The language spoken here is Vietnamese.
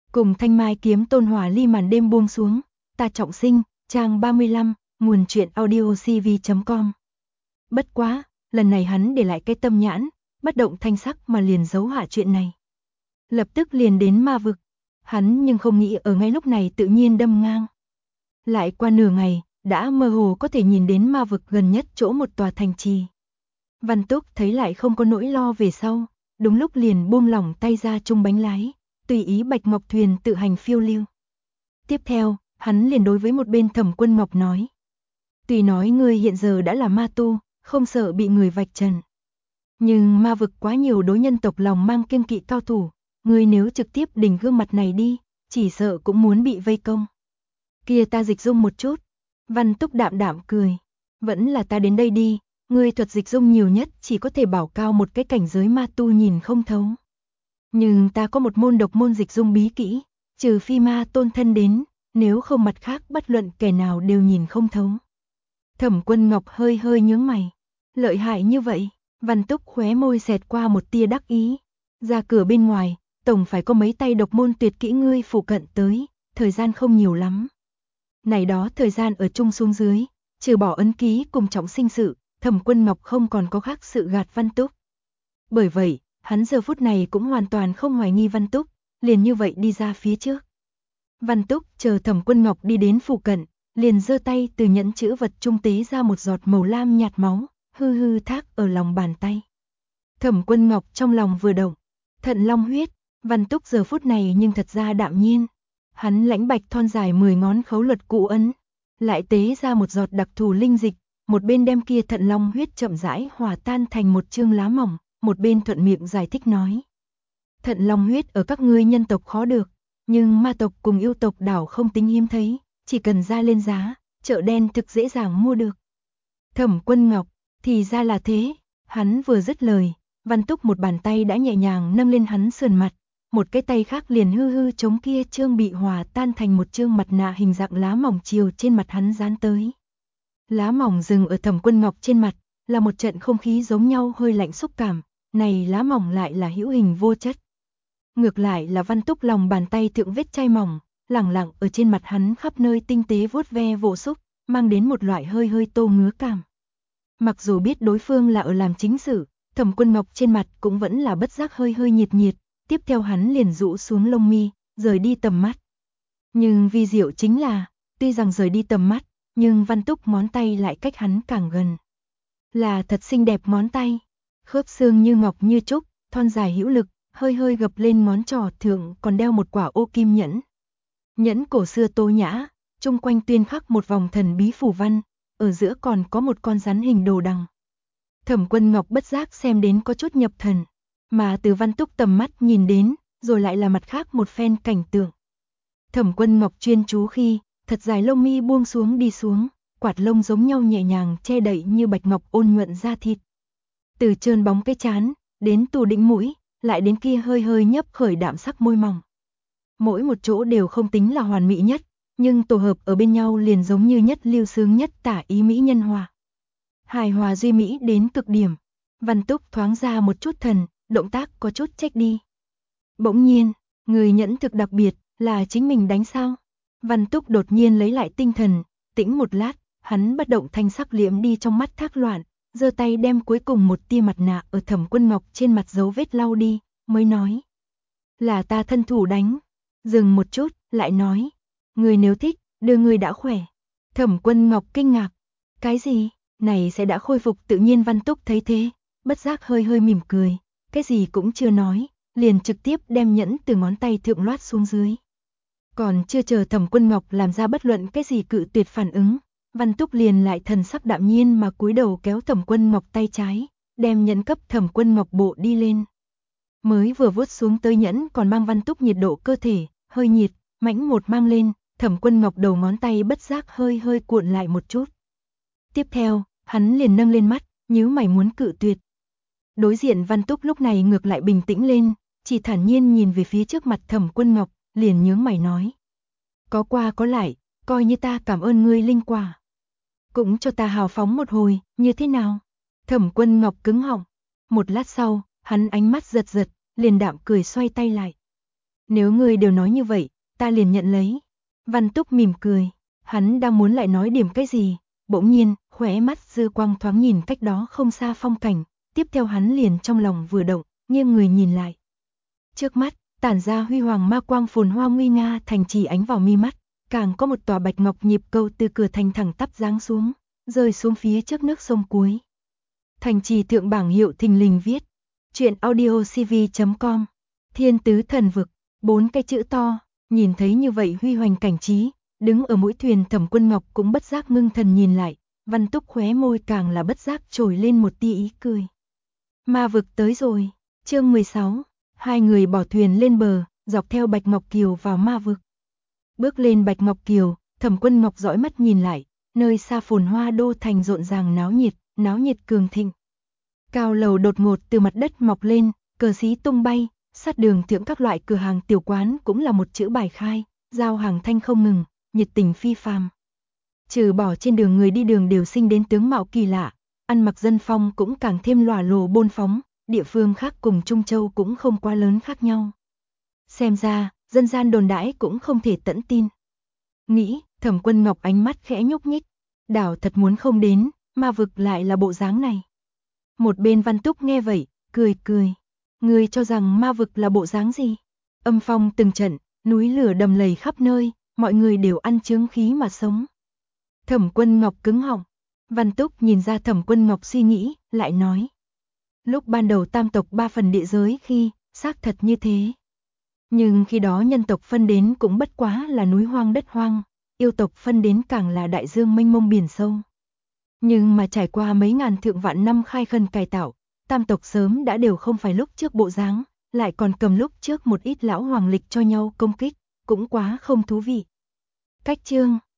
Cùng thanh mai kiếm tôn hỏa ly màn đêm buông xuống, ta trọng sinh, trang 35, nguồn truyện audio cv.com. Bất quá, lần này hắn để lại cái tâm nhãn, bất động thanh sắc mà liền giấu hạ chuyện này. Lập tức liền đến ma vực, hắn nhưng không nghĩ ở ngay lúc này tự nhiên đâm ngang. Lại qua nửa ngày, đã mơ hồ có thể nhìn đến ma vực gần nhất chỗ một tòa thành trì. Văn Túc thấy lại không có nỗi lo về sau, đúng lúc liền buông lỏng tay ra chung bánh lái, tùy ý Bạch Ngọc thuyền tự hành phiêu lưu. Tiếp theo, hắn liền đối với một bên Thẩm Quân Ngọc nói: "Tuy nói ngươi hiện giờ đã là ma tu, không sợ bị người vạch trần, nhưng ma vực quá nhiều đối nhân tộc lòng mang kiêng kỵ cao thủ, ngươi nếu trực tiếp đình gương mặt này đi, chỉ sợ cũng muốn bị vây công." "Kia ta dịch dung một chút." Văn Túc đạm đạm cười: "Vẫn là ta đến đây đi, ngươi thuật dịch dung nhiều nhất chỉ có thể bảo cao một cái cảnh giới ma tu nhìn không thấu. Nhưng ta có một môn độc môn dịch dung bí kỹ, trừ phi ma tôn thân đến, nếu không mặt khác bất luận kẻ nào đều nhìn không thấu." Thẩm Quân Ngọc hơi hơi nhướng mày. "Lợi hại như vậy?" Văn Túc khóe môi xẹt qua một tia đắc ý. "Ra cửa bên ngoài, tổng phải có mấy tay độc môn tuyệt kỹ ngươi phụ cận tới, thời gian không nhiều lắm." Này đó thời gian ở chung xuống dưới, trừ bỏ ấn ký cùng trọng sinh sự, Thẩm Quân Ngọc không còn có khác sự gạt Văn Túc. Bởi vậy, hắn giờ phút này cũng hoàn toàn không hoài nghi Văn Túc, liền như vậy đi ra phía trước. Văn Túc chờ Thẩm Quân Ngọc đi đến phụ cận, liền giơ tay từ nhẫn chữ vật trung tế ra một giọt màu lam nhạt máu, hư hư thác ở lòng bàn tay. Thẩm Quân Ngọc trong lòng vừa động, thận long huyết, Văn Túc giờ phút này nhưng thật ra đạm nhiên. Hắn lãnh bạch thon dài 10 ngón khấu luật cụ ấn, lại tế ra một giọt đặc thù linh dịch, một bên đem kia thận long huyết chậm rãi hòa tan thành một chương lá mỏng, một bên thuận miệng giải thích nói: "Thận long huyết ở các ngươi nhân tộc khó được, nhưng ma tộc cùng yêu tộc đảo không tính hiếm thấy, chỉ cần ra lên giá, chợ đen thực dễ dàng mua được." Thẩm Quân Ngọc, thì ra là thế. Hắn vừa dứt lời, Văn Túc một bàn tay đã nhẹ nhàng nâng lên hắn sườn mặt, một cái tay khác liền hư hư chống kia chương bị hòa tan thành một chương mặt nạ hình dạng lá mỏng chiều trên mặt hắn dán tới. Lá mỏng dừng ở Thẩm Quân Ngọc trên mặt, là một trận không khí giống nhau hơi lạnh xúc cảm, này lá mỏng lại là hữu hình vô chất. Ngược lại là Văn Túc lòng bàn tay thượng vết chai mỏng, lẳng lặng ở trên mặt hắn khắp nơi tinh tế vuốt ve vỗ xúc, mang đến một loại hơi hơi tô ngứa cảm. Mặc dù biết đối phương là ở làm chính sự, Thẩm Quân Ngọc trên mặt cũng vẫn là bất giác hơi hơi nhiệt nhiệt, tiếp theo hắn liền rũ xuống lông mi, rời đi tầm mắt. Nhưng vi diệu chính là, tuy rằng rời đi tầm mắt, nhưng Văn Túc ngón tay lại cách hắn càng gần. Là thật xinh đẹp ngón tay, khớp xương như ngọc như trúc, thon dài hữu lực, hơi hơi gập lên ngón trỏ thượng còn đeo một quả ô kim nhẫn. Nhẫn cổ xưa tô nhã, chung quanh tuyên khắc một vòng thần bí phù văn, ở giữa còn có một con rắn hình đồ đằng. Thẩm Quân Ngọc bất giác xem đến có chút nhập thần, mà từ Văn Túc tầm mắt nhìn đến, rồi lại là mặt khác một phen cảnh tượng. Thẩm Quân Ngọc chuyên chú khi, thật dài lông mi buông xuống đi xuống, quạt lông giống nhau nhẹ nhàng che đậy như bạch ngọc ôn nhuận da thịt. Từ trơn bóng cái trán, đến tù đỉnh mũi, lại đến kia hơi hơi nhấp khởi đạm sắc môi mỏng. Mỗi một chỗ đều không tính là hoàn mỹ nhất, nhưng tổ hợp ở bên nhau liền giống như nhất lưu sướng nhất tả ý mỹ nhân hòa. Hài hòa duy mỹ đến cực điểm. Văn Túc thoáng ra một chút thần, động tác có chút trách đi. Bỗng nhiên, người nhẫn thực đặc biệt, là chính mình đánh sao? Văn Túc đột nhiên lấy lại tinh thần, tĩnh một lát, hắn bất động thanh sắc liễm đi trong mắt thác loạn, giơ tay đem cuối cùng một tia mặt nạ ở Thẩm Quân Ngọc trên mặt dấu vết lau đi, mới nói: "Là ta thân thủ đánh." Dừng một chút, lại nói: "Người nếu thích, đưa người đã khỏe." Thẩm Quân Ngọc kinh ngạc: "Cái gì? Này sẽ đã khôi phục?" Tự nhiên Văn Túc thấy thế, bất giác hơi hơi mỉm cười, cái gì cũng chưa nói, liền trực tiếp đem nhẫn từ ngón tay thượng loát xuống dưới. Còn chưa chờ Thẩm Quân Ngọc làm ra bất luận cái gì cự tuyệt phản ứng, Văn Túc liền lại thần sắc đạm nhiên mà cúi đầu kéo Thẩm Quân Ngọc tay trái, đem nhẫn cấp Thẩm Quân Ngọc bộ đi lên. Mới vừa vuốt xuống tới nhẫn còn mang Văn Túc nhiệt độ cơ thể, hơi nhiệt, mãnh một mang lên, Thẩm Quân Ngọc đầu ngón tay bất giác hơi hơi cuộn lại một chút. Tiếp theo, hắn liền nâng lên mắt, nhíu mày muốn cự tuyệt. Đối diện Văn Túc lúc này ngược lại bình tĩnh lên, chỉ thản nhiên nhìn về phía trước mặt Thẩm Quân Ngọc, liền nhướng mày nói: "Có qua có lại, coi như ta cảm ơn ngươi linh quả. Cũng cho ta hào phóng một hồi, như thế nào?" Thẩm Quân Ngọc cứng họng. Một lát sau, hắn ánh mắt giật giật, liền đạm cười xoay tay lại. Nếu ngươi đều nói như vậy, ta liền nhận lấy. Văn Túc mỉm cười, hắn đang muốn lại nói điểm cái gì, bỗng nhiên, khóe mắt dư quang thoáng nhìn cách đó không xa phong cảnh, tiếp theo hắn liền trong lòng vừa động, nghiêng người nhìn lại. Trước mắt, tản ra huy hoàng ma quang phồn hoa nguy nga thành trì ánh vào mi mắt, càng có một tòa bạch ngọc nhịp cầu từ cửa thành thẳng tắp giáng xuống, rơi xuống phía trước nước sông cuối. Thành trì thượng bảng hiệu thình lình viết, truyện audiocv.com, Thiên Tứ Thần Vực, 4 cái chữ to, nhìn thấy như vậy huy hoành cảnh trí, đứng ở mũi thuyền Thẩm Quân Ngọc cũng bất giác ngưng thần nhìn lại, Văn Túc khóe môi càng là bất giác trồi lên một tia ý cười. Ma vực tới rồi, chương 16, hai người bỏ thuyền lên bờ, dọc theo Bạch Ngọc Kiều vào ma vực. Bước lên Bạch Ngọc Kiều, Thẩm Quân Ngọc dõi mắt nhìn lại, nơi xa phồn hoa đô thành rộn ràng náo nhiệt cường thịnh. Cao lầu đột ngột từ mặt đất mọc lên, cờ xí tung bay, sát đường thượng các loại cửa hàng tiểu quán cũng là một chữ bài khai, giao hàng thanh không ngừng, nhiệt tình phi phàm. Trừ bỏ trên đường người đi đường đều sinh đến tướng mạo kỳ lạ, ăn mặc dân phong cũng càng thêm lòa lồ bôn phóng, địa phương khác cùng Trung Châu cũng không quá lớn khác nhau. Xem ra, dân gian đồn đãi cũng không thể tận tin. Nghĩ, Thẩm Quân Ngọc ánh mắt khẽ nhúc nhích, đảo thật muốn không đến, ma vực lại là bộ dáng này. Một bên Văn Túc nghe vậy, cười cười. Ngươi cho rằng ma vực là bộ dáng gì? Âm phong từng trận, núi lửa đầm lầy khắp nơi, mọi người đều ăn chướng khí mà sống. Thẩm Quân Ngọc cứng họng. Văn Túc nhìn ra Thẩm Quân Ngọc suy nghĩ, lại nói. Lúc ban đầu tam tộc 3 phần địa giới khi, xác thật như thế. Nhưng khi đó nhân tộc phân đến cũng bất quá là núi hoang đất hoang, yêu tộc phân đến càng là đại dương mênh mông biển sâu. Nhưng mà trải qua mấy ngàn thượng vạn năm khai khẩn cải tạo, tam tộc sớm đã đều không phải lúc trước bộ dáng, lại còn cầm lúc trước một ít lão hoàng lịch cho nhau công kích, cũng quá không thú vị. Cách chương